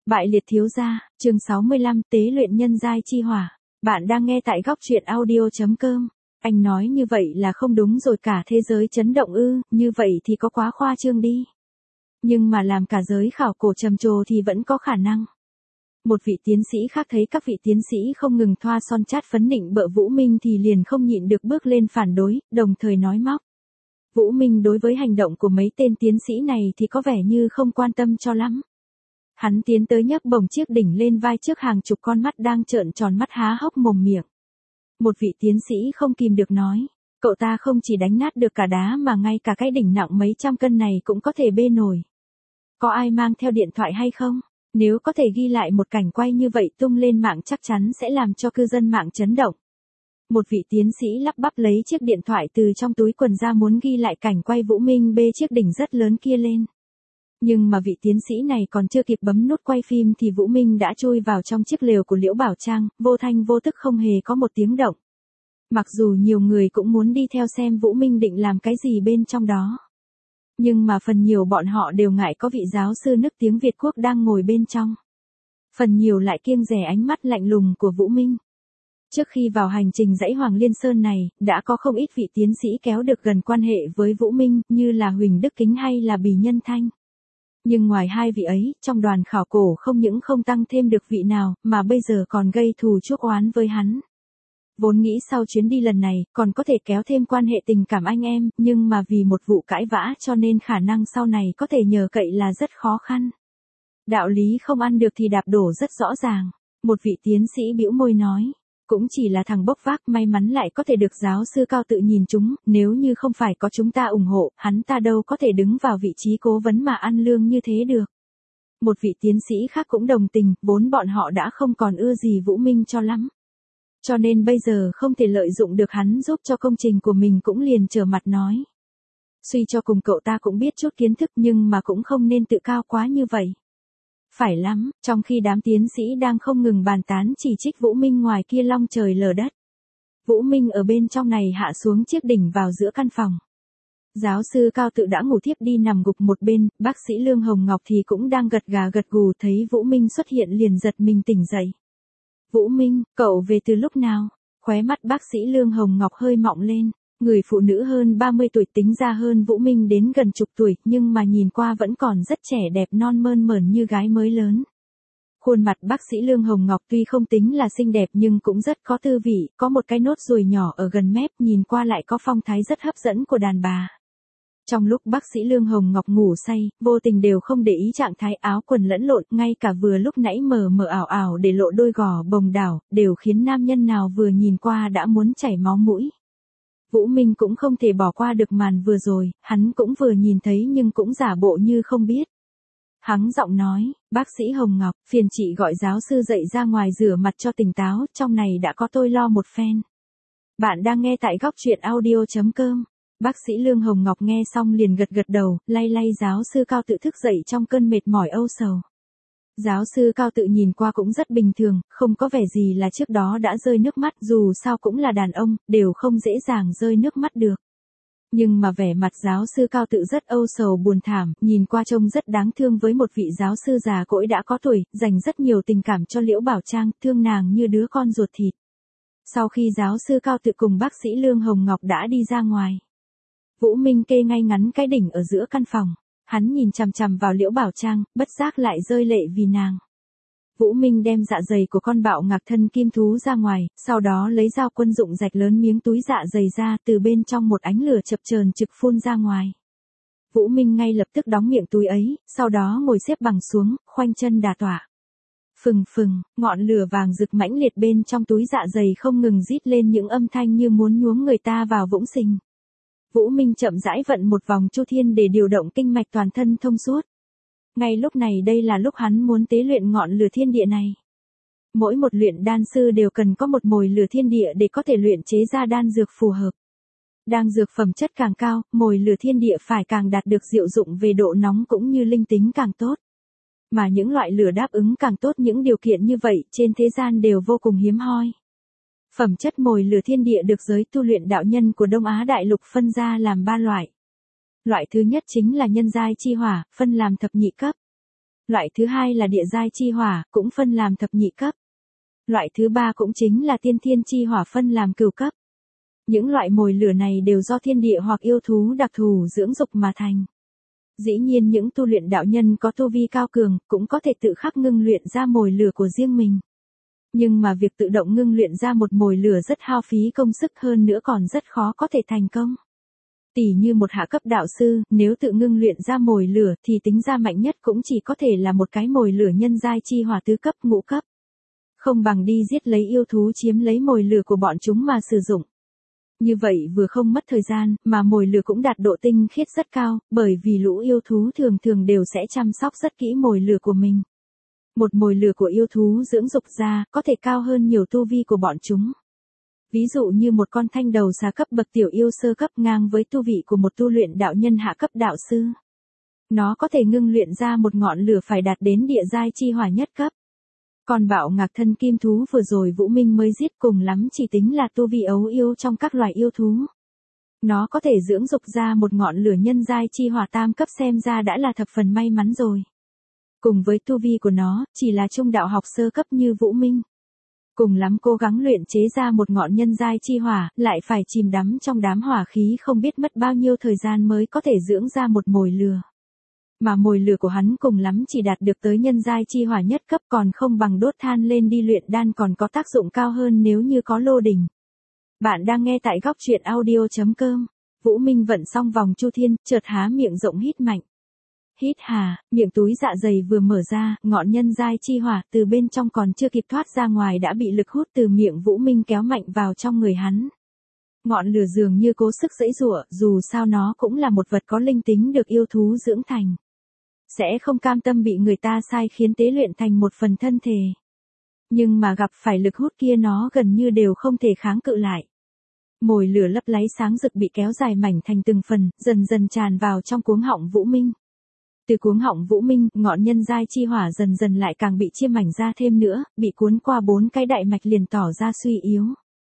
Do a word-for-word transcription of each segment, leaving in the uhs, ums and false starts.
Bại liệt thiếu gia, chương sáu mươi lăm, tế luyện nhân giai chi hỏa. Bạn đang nghe tại góc truyện audio chấm com. Anh nói như vậy là không đúng rồi, cả thế giới chấn động ư, như vậy thì có quá khoa trương đi. Nhưng mà làm cả giới khảo cổ trầm trồ thì vẫn có khả năng. Một vị tiến sĩ khác thấy các vị tiến sĩ không ngừng thoa son chát phấn nịnh bợ Vũ Minh thì liền không nhịn được bước lên phản đối, đồng thời nói móc. Vũ Minh đối với hành động của mấy tên tiến sĩ này thì có vẻ như không quan tâm cho lắm. Hắn tiến tới nhấc bổng chiếc đỉnh lên vai trước hàng chục con mắt đang trợn tròn mắt há hốc mồm miệng. Một vị tiến sĩ không kìm được nói, cậu ta không chỉ đánh nát được cả đá mà ngay cả cái đỉnh nặng mấy trăm cân này cũng có thể bê nổi. Có ai mang theo điện thoại hay không? Nếu có thể ghi lại một cảnh quay như vậy tung lên mạng chắc chắn sẽ làm cho cư dân mạng chấn động. Một vị tiến sĩ lắp bắp lấy chiếc điện thoại từ trong túi quần ra muốn ghi lại cảnh quay Vũ Minh bê chiếc đỉnh rất lớn kia lên. Nhưng mà vị tiến sĩ này còn chưa kịp bấm nút quay phim thì Vũ Minh đã chui vào trong chiếc lều của Liễu Bảo Trang, vô thanh vô tức không hề có một tiếng động. Mặc dù nhiều người cũng muốn đi theo xem Vũ Minh định làm cái gì bên trong đó. Nhưng mà phần nhiều bọn họ đều ngại có vị giáo sư nức tiếng Việt Quốc đang ngồi bên trong. Phần nhiều lại kiêng dè ánh mắt lạnh lùng của Vũ Minh. Trước khi vào hành trình dãy Hoàng Liên Sơn này, đã có không ít vị tiến sĩ kéo được gần quan hệ với Vũ Minh như là Huỳnh Đức Kính hay là Bì Nhân Thanh. Nhưng ngoài hai vị ấy, trong đoàn khảo cổ không những không tăng thêm được vị nào, mà bây giờ còn gây thù chuốc oán với hắn. Vốn nghĩ sau chuyến đi lần này, còn có thể kéo thêm quan hệ tình cảm anh em, nhưng mà vì một vụ cãi vã cho nên khả năng sau này có thể nhờ cậy là rất khó khăn. Đạo lý không ăn được thì đạp đổ rất rõ ràng. Một vị tiến sĩ bĩu môi nói, cũng chỉ là thằng bốc vác, may mắn lại có thể được giáo sư Cao tự nhìn chúng, nếu như không phải có chúng ta ủng hộ, hắn ta đâu có thể đứng vào vị trí cố vấn mà ăn lương như thế được. Một vị tiến sĩ khác cũng đồng tình, vốn bọn họ đã không còn ưa gì Vũ Minh cho lắm. Cho nên bây giờ không thể lợi dụng được hắn giúp cho công trình của mình cũng liền trở mặt nói. Suy cho cùng cậu ta cũng biết chút kiến thức nhưng mà cũng không nên tự cao quá như vậy. Phải lắm, trong khi đám tiến sĩ đang không ngừng bàn tán chỉ trích Vũ Minh ngoài kia long trời lở đất. Vũ Minh ở bên trong này hạ xuống chiếc đỉnh vào giữa căn phòng. Giáo sư Cao tự đã ngủ thiếp đi nằm gục một bên, bác sĩ Lương Hồng Ngọc thì cũng đang gật gà gật gù thấy Vũ Minh xuất hiện liền giật mình tỉnh dậy. Vũ Minh, cậu về từ lúc nào? Khóe mắt bác sĩ Lương Hồng Ngọc hơi mọng lên. Người phụ nữ hơn ba mươi tuổi tính ra hơn Vũ Minh đến gần chục tuổi, nhưng mà nhìn qua vẫn còn rất trẻ đẹp non mơn mởn như gái mới lớn. Khuôn mặt bác sĩ Lương Hồng Ngọc tuy không tính là xinh đẹp nhưng cũng rất có tư vị, có một cái nốt ruồi nhỏ ở gần mép, nhìn qua lại có phong thái rất hấp dẫn của đàn bà. Trong lúc bác sĩ Lương Hồng Ngọc ngủ say, vô tình đều không để ý trạng thái áo quần lẫn lộn, ngay cả vừa lúc nãy mờ mờ ảo ảo để lộ đôi gò bồng đảo, đều khiến nam nhân nào vừa nhìn qua đã muốn chảy máu mũi. Vũ Minh cũng không thể bỏ qua được màn vừa rồi, hắn cũng vừa nhìn thấy nhưng cũng giả bộ như không biết. Hắn giọng nói, bác sĩ Hồng Ngọc, phiền chị gọi giáo sư dậy ra ngoài rửa mặt cho tỉnh táo, trong này đã có tôi lo một phen. Bạn đang nghe tại góc truyện audio chấm com. Bác sĩ Lương Hồng Ngọc nghe xong liền gật gật đầu, lay lay giáo sư Cao tự thức dậy trong cơn mệt mỏi âu sầu. Giáo sư Cao tự nhìn qua cũng rất bình thường, không có vẻ gì là trước đó đã rơi nước mắt, dù sao cũng là đàn ông, đều không dễ dàng rơi nước mắt được. Nhưng mà vẻ mặt giáo sư Cao tự rất âu sầu buồn thảm, nhìn qua trông rất đáng thương với một vị giáo sư già cỗi đã có tuổi, dành rất nhiều tình cảm cho Liễu Bảo Trang, thương nàng như đứa con ruột thịt. Sau khi giáo sư Cao tự cùng bác sĩ Lương Hồng Ngọc đã đi ra ngoài, Vũ Minh kê ngay ngắn cái đỉnh ở giữa căn phòng. Hắn nhìn chằm chằm vào Liễu Bảo Trang, bất giác lại rơi lệ vì nàng. Vũ Minh đem dạ dày của con bạo ngạc thân kim thú ra ngoài, sau đó lấy dao quân dụng rạch lớn miếng túi dạ dày ra, từ bên trong một ánh lửa chập chờn trực phun ra ngoài. Vũ Minh ngay lập tức đóng miệng túi ấy, sau đó ngồi xếp bằng xuống, khoanh chân đả tọa. Phừng phừng, ngọn lửa vàng rực mãnh liệt bên trong túi dạ dày không ngừng rít lên những âm thanh như muốn nhuốm người ta vào vũng sinh. Vũ Minh chậm rãi vận một vòng chu thiên để điều động kinh mạch toàn thân thông suốt. Ngay lúc này đây là lúc hắn muốn tế luyện ngọn lửa thiên địa này. Mỗi một luyện đan sư đều cần có một mồi lửa thiên địa để có thể luyện chế ra đan dược phù hợp. Đan dược phẩm chất càng cao, mồi lửa thiên địa phải càng đạt được diệu dụng về độ nóng cũng như linh tính càng tốt. Mà những loại lửa đáp ứng càng tốt những điều kiện như vậy trên thế gian đều vô cùng hiếm hoi. Phẩm chất mồi lửa thiên địa được giới tu luyện đạo nhân của Đông Á Đại Lục phân ra làm ba loại. Loại thứ nhất chính là nhân giai chi hỏa, phân làm thập nhị cấp. Loại thứ hai là địa giai chi hỏa, cũng phân làm thập nhị cấp. Loại thứ ba cũng chính là tiên thiên chi hỏa, phân làm cửu cấp. Những loại mồi lửa này đều do thiên địa hoặc yêu thú đặc thù dưỡng dục mà thành. Dĩ nhiên những tu luyện đạo nhân có tu vi cao cường cũng có thể tự khắc ngưng luyện ra mồi lửa của riêng mình. Nhưng mà việc tự động ngưng luyện ra một mồi lửa rất hao phí công sức, hơn nữa còn rất khó có thể thành công. Tỉ như một hạ cấp đạo sư, nếu tự ngưng luyện ra mồi lửa thì tính ra mạnh nhất cũng chỉ có thể là một cái mồi lửa nhân giai chi hỏa tứ cấp ngũ cấp. Không bằng đi giết lấy yêu thú chiếm lấy mồi lửa của bọn chúng mà sử dụng. Như vậy vừa không mất thời gian, mà mồi lửa cũng đạt độ tinh khiết rất cao, bởi vì lũ yêu thú thường thường đều sẽ chăm sóc rất kỹ mồi lửa của mình. Một mồi lửa của yêu thú dưỡng dục ra, có thể cao hơn nhiều tu vi của bọn chúng. Ví dụ như một con thanh đầu xà cấp bậc tiểu yêu sơ cấp ngang với tu vị của một tu luyện đạo nhân hạ cấp đạo sư. Nó có thể ngưng luyện ra một ngọn lửa phải đạt đến địa giai chi hỏa nhất cấp. Còn bạo ngạc thân kim thú vừa rồi Vũ Minh mới giết cùng lắm chỉ tính là tu vi ấu yêu trong các loài yêu thú. Nó có thể dưỡng dục ra một ngọn lửa nhân giai chi hỏa tam cấp, xem ra đã là thập phần may mắn rồi. Cùng với tu vi của nó, chỉ là trung đạo học sơ cấp như Vũ Minh. Cùng lắm cố gắng luyện chế ra một ngọn nhân giai chi hỏa, lại phải chìm đắm trong đám hỏa khí không biết mất bao nhiêu thời gian mới có thể dưỡng ra một mồi lửa. Mà mồi lửa của hắn cùng lắm chỉ đạt được tới nhân giai chi hỏa nhất cấp, còn không bằng đốt than lên đi luyện đan còn có tác dụng cao hơn nếu như có lô đỉnh. Bạn đang nghe tại góc truyện audio chấm com. Vũ Minh vận xong vòng chu thiên, chợt há miệng rộng hít mạnh. Hít hà, miệng túi dạ dày vừa mở ra, ngọn nhân giai chi hỏa từ bên trong còn chưa kịp thoát ra ngoài đã bị lực hút từ miệng Vũ Minh kéo mạnh vào trong người hắn. Ngọn lửa dường như cố sức giãy giụa, dù sao nó cũng là một vật có linh tính được yêu thú dưỡng thành. Sẽ không cam tâm bị người ta sai khiến tế luyện thành một phần thân thể. Nhưng mà gặp phải lực hút kia nó gần như đều không thể kháng cự lại. Mồi lửa lấp láy sáng rực bị kéo dài mảnh thành từng phần, dần dần tràn vào trong cuống họng Vũ Minh. Từ cuống họng Vũ Minh, ngọn nhân giai chi hỏa dần dần lại càng bị chia mảnh ra thêm nữa, bị cuốn qua bốn cái đại mạch liền tỏ ra suy yếu.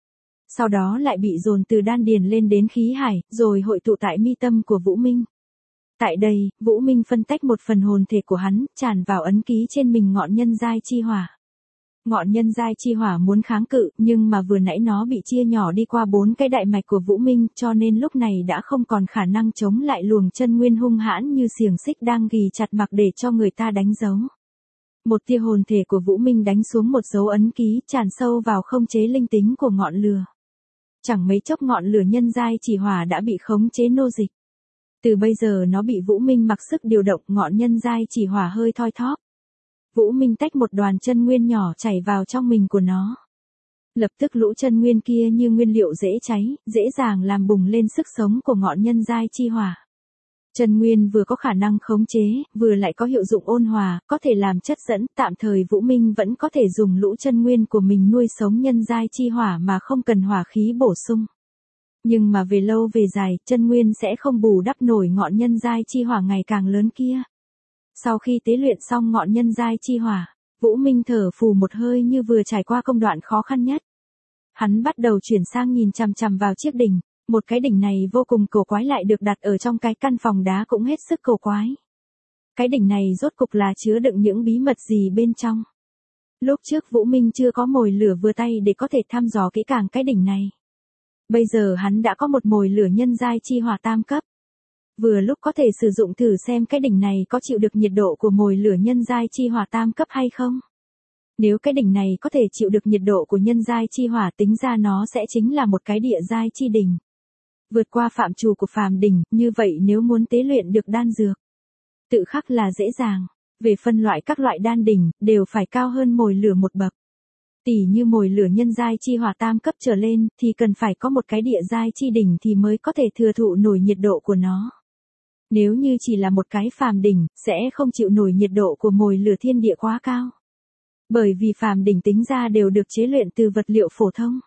Sau đó lại bị dồn từ đan điền lên đến khí hải, rồi hội tụ tại mi tâm của Vũ Minh. Tại đây, Vũ Minh phân tách một phần hồn thể của hắn, tràn vào ấn ký trên mình ngọn nhân giai chi hỏa. Ngọn nhân giai chi hỏa muốn kháng cự, nhưng mà vừa nãy nó bị chia nhỏ đi qua bốn cái đại mạch của Vũ Minh, cho nên lúc này đã không còn khả năng chống lại luồng chân nguyên hung hãn như xiềng xích đang ghì chặt mặc để cho người ta đánh dấu. Một tia hồn thể của Vũ Minh đánh xuống một dấu ấn ký, tràn sâu vào không chế linh tính của ngọn lửa. Chẳng mấy chốc ngọn lửa nhân giai chỉ hỏa đã bị khống chế nô dịch. Từ bây giờ nó bị Vũ Minh mặc sức điều động, ngọn nhân giai chỉ hỏa hơi thoi thóp. Vũ Minh tách một đoàn chân nguyên nhỏ chảy vào trong mình của nó. Lập tức lũ chân nguyên kia như nguyên liệu dễ cháy, dễ dàng làm bùng lên sức sống của ngọn nhân giai chi hỏa. Chân nguyên vừa có khả năng khống chế, vừa lại có hiệu dụng ôn hòa, có thể làm chất dẫn, tạm thời Vũ Minh vẫn có thể dùng lũ chân nguyên của mình nuôi sống nhân giai chi hỏa mà không cần hỏa khí bổ sung. Nhưng mà về lâu về dài, chân nguyên sẽ không bù đắp nổi ngọn nhân giai chi hỏa ngày càng lớn kia. Sau khi tế luyện xong ngọn nhân giai chi hỏa, Vũ Minh thở phù một hơi như vừa trải qua công đoạn khó khăn nhất. Hắn bắt đầu chuyển sang nhìn chằm chằm vào chiếc đỉnh, một cái đỉnh này vô cùng cổ quái lại được đặt ở trong cái căn phòng đá cũng hết sức cổ quái. Cái đỉnh này rốt cục là chứa đựng những bí mật gì bên trong? Lúc trước Vũ Minh chưa có mồi lửa vừa tay để có thể thăm dò kỹ càng cái đỉnh này. Bây giờ hắn đã có một mồi lửa nhân giai chi hỏa tam cấp. Vừa lúc có thể sử dụng thử xem cái đỉnh này có chịu được nhiệt độ của mồi lửa nhân giai chi hỏa tam cấp hay không. Nếu cái đỉnh này có thể chịu được nhiệt độ của nhân giai chi hỏa, tính ra nó sẽ chính là một cái địa giai chi đỉnh. Vượt qua phạm trù của phàm đỉnh, như vậy nếu muốn tế luyện được đan dược, tự khắc là dễ dàng. Về phân loại các loại đan đỉnh, đều phải cao hơn mồi lửa một bậc. Tỉ như mồi lửa nhân giai chi hỏa tam cấp trở lên, thì cần phải có một cái địa giai chi đỉnh thì mới có thể thừa thụ nổi nhiệt độ của nó. Nếu như chỉ là một cái phàm đỉnh, sẽ không chịu nổi nhiệt độ của mồi lửa thiên địa quá cao. Bởi vì phàm đỉnh tính ra đều được chế luyện từ vật liệu phổ thông.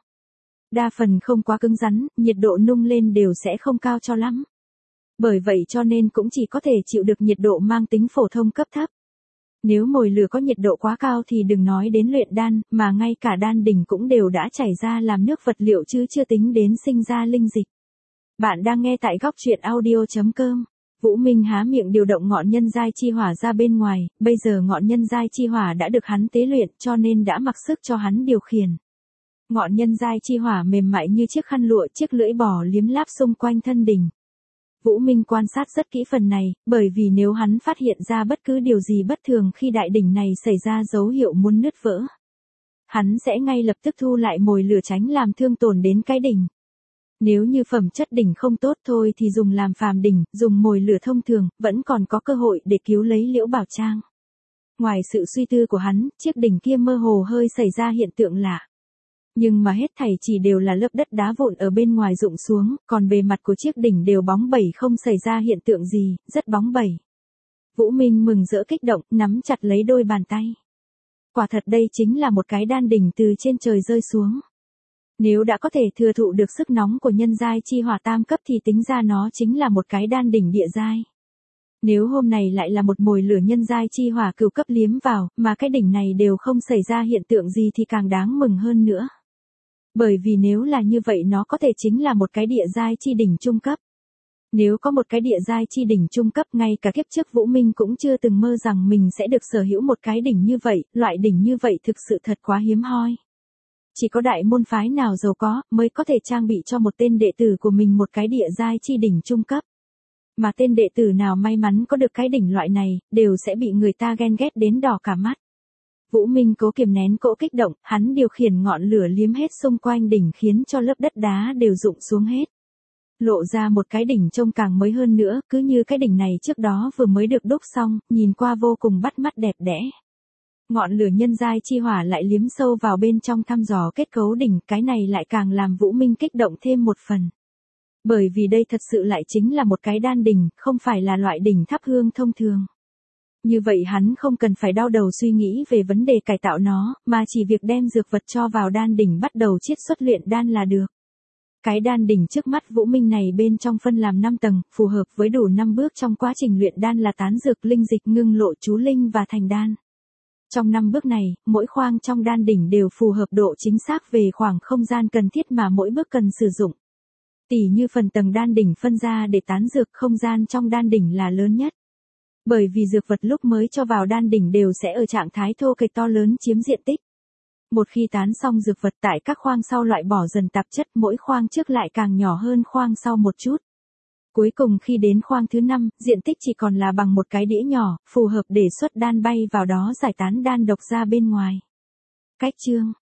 Đa phần không quá cứng rắn, nhiệt độ nung lên đều sẽ không cao cho lắm. Bởi vậy cho nên cũng chỉ có thể chịu được nhiệt độ mang tính phổ thông cấp thấp. Nếu mồi lửa có nhiệt độ quá cao thì đừng nói đến luyện đan, mà ngay cả đan đỉnh cũng đều đã chảy ra làm nước vật liệu chứ chưa tính đến sinh ra linh dịch. Bạn đang nghe tại góc truyện audio chấm com. Vũ Minh há miệng điều động ngọn nhân giai chi hỏa ra bên ngoài, bây giờ ngọn nhân giai chi hỏa đã được hắn tế luyện cho nên đã mặc sức cho hắn điều khiển. Ngọn nhân giai chi hỏa mềm mại như chiếc khăn lụa, chiếc lưỡi bò liếm láp xung quanh thân đỉnh. Vũ Minh quan sát rất kỹ phần này, bởi vì nếu hắn phát hiện ra bất cứ điều gì bất thường khi đại đỉnh này xảy ra dấu hiệu muốn nứt vỡ, hắn sẽ ngay lập tức thu lại mồi lửa tránh làm thương tổn đến cái đỉnh. Nếu như phẩm chất đỉnh không tốt thôi thì dùng làm phàm đỉnh, dùng mồi lửa thông thường, vẫn còn có cơ hội để cứu lấy Liễu Bảo Trang. Ngoài sự suy tư của hắn, chiếc đỉnh kia mơ hồ hơi xảy ra hiện tượng lạ. Nhưng mà hết thảy chỉ đều là lớp đất đá vụn ở bên ngoài rụng xuống, còn bề mặt của chiếc đỉnh đều bóng bẩy không xảy ra hiện tượng gì, rất bóng bẩy. Vũ Minh mừng rỡ kích động, nắm chặt lấy đôi bàn tay. Quả thật đây chính là một cái đan đỉnh từ trên trời rơi xuống. Nếu đã có thể thừa thụ được sức nóng của nhân giai chi hỏa tam cấp thì tính ra nó chính là một cái đan đỉnh địa giai. Nếu hôm này lại là một mồi lửa nhân giai chi hỏa cửu cấp liếm vào, mà cái đỉnh này đều không xảy ra hiện tượng gì thì càng đáng mừng hơn nữa. Bởi vì nếu là như vậy nó có thể chính là một cái địa giai chi đỉnh trung cấp. Nếu có một cái địa giai chi đỉnh trung cấp, ngay cả kiếp trước Vũ Minh cũng chưa từng mơ rằng mình sẽ được sở hữu một cái đỉnh như vậy, loại đỉnh như vậy thực sự thật quá hiếm hoi. Chỉ có đại môn phái nào giàu có mới có thể trang bị cho một tên đệ tử của mình một cái địa giai chi đỉnh trung cấp. Mà tên đệ tử nào may mắn có được cái đỉnh loại này, đều sẽ bị người ta ghen ghét đến đỏ cả mắt. Vũ Minh cố kiềm nén cỗ kích động, hắn điều khiển ngọn lửa liếm hết xung quanh đỉnh khiến cho lớp đất đá đều rụng xuống hết. Lộ ra một cái đỉnh trông càng mới hơn nữa, cứ như cái đỉnh này trước đó vừa mới được đúc xong, nhìn qua vô cùng bắt mắt đẹp đẽ. Ngọn lửa nhân giai chi hỏa lại liếm sâu vào bên trong thăm dò kết cấu đỉnh, cái này lại càng làm Vũ Minh kích động thêm một phần. Bởi vì đây thật sự lại chính là một cái đan đỉnh, không phải là loại đỉnh thắp hương thông thường. Như vậy hắn không cần phải đau đầu suy nghĩ về vấn đề cải tạo nó, mà chỉ việc đem dược vật cho vào đan đỉnh bắt đầu chiết xuất luyện đan là được. Cái đan đỉnh trước mắt Vũ Minh này bên trong phân làm năm tầng, phù hợp với đủ năm bước trong quá trình luyện đan là tán dược, linh dịch, ngưng lộ, chú linh và thành đan. Trong năm bước này, mỗi khoang trong đan đỉnh đều phù hợp độ chính xác về khoảng không gian cần thiết mà mỗi bước cần sử dụng. Tỉ như phần tầng đan đỉnh phân ra để tán dược, không gian trong đan đỉnh là lớn nhất. Bởi vì dược vật lúc mới cho vào đan đỉnh đều sẽ ở trạng thái thô kệch to lớn chiếm diện tích. Một khi tán xong dược vật tại các khoang sau loại bỏ dần tạp chất, mỗi khoang trước lại càng nhỏ hơn khoang sau một chút. Cuối cùng khi đến khoang thứ năm, diện tích chỉ còn là bằng một cái đĩa nhỏ, phù hợp để xuất đan bay vào đó giải tán đan độc ra bên ngoài. Cách chương